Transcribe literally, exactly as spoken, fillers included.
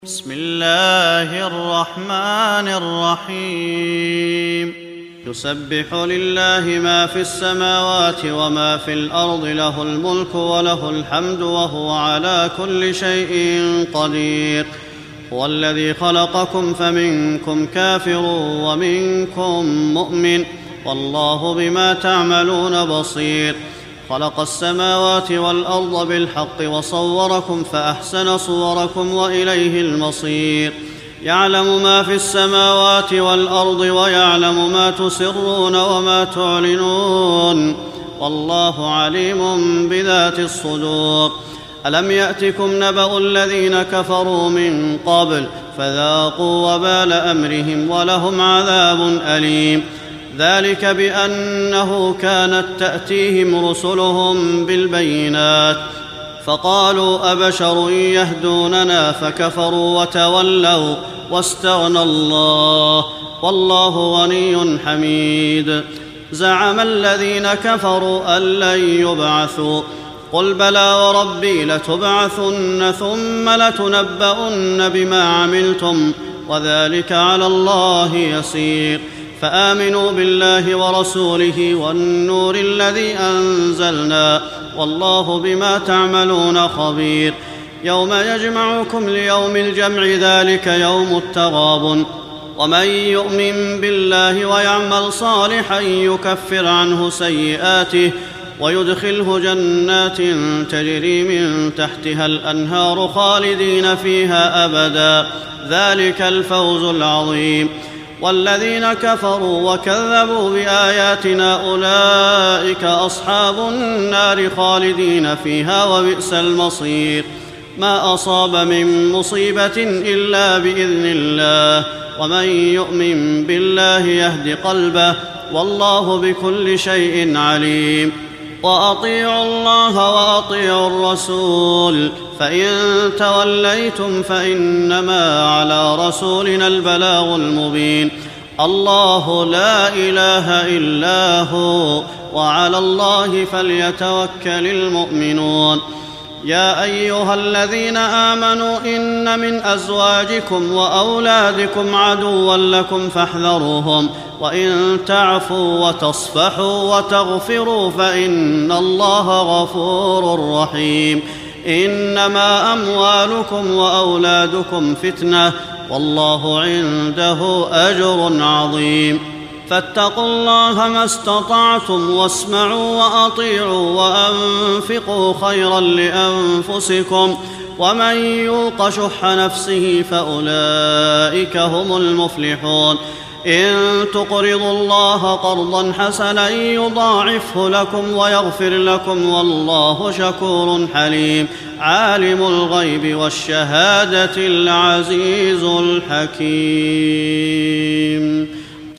بسم الله الرحمن الرحيم يسبح لله ما في السماوات وما في الأرض له الملك وله الحمد وهو على كل شيء قدير هو الذي خلقكم فمنكم كافر ومنكم مؤمن والله بما تعملون بصير خلق السماوات والأرض بالحق وصوركم فأحسن صوركم وإليه المصير يعلم ما في السماوات والأرض ويعلم ما تسرون وما تعلنون والله عليم بذات الصدور ألم يأتكم نبأ الذين كفروا من قبل فذاقوا وبال أمرهم ولهم عذاب أليم ذلك بأنه كانت تأتيهم رسلهم بالبينات فقالوا أبشر يهدوننا فكفروا وتولوا واستغنى الله والله غني حميد زعم الذين كفروا أن لن يبعثوا قل بلى وربي لتبعثن ثم لتنبؤن بما عملتم وذلك على الله يسير فآمنوا بالله ورسوله والنور الذي أنزلنا والله بما تعملون خبير يوم يجمعكم ليوم الجمع ذلك يوم التغابن ومن يؤمن بالله ويعمل صالحا يكفر عنه سيئاته ويدخله جنات تجري من تحتها الأنهار خالدين فيها أبدا ذلك الفوز العظيم والذين كفروا وكذبوا بآياتنا أولئك أصحاب النار خالدين فيها وبئس المصير ما أصاب من مصيبة إلا بإذن الله ومن يؤمن بالله يهد قلبه والله بكل شيء عليم وأطيعوا الله وأطيعوا الرسول فإن توليتم فإنما على رسولنا البلاغ المبين الله لا إله إلا هو وعلى الله فليتوكل المؤمنون يا أيها الذين آمنوا إن من أزواجكم وأولادكم عدوا لكم فاحذروهم وإن تعفوا وتصفحوا وتغفروا فإن الله غفور رحيم إنما أموالكم وأولادكم فتنة والله عنده أجر عظيم فاتقوا الله ما استطعتم واسمعوا وأطيعوا وأنفقوا خيرا لأنفسكم ومن يوق شح نفسه فأولئك هم المفلحون إن تقرضوا الله قرضا حسنا يضاعفه لكم ويغفر لكم والله شكور حليم عالم الغيب والشهادة العزيز الحكيم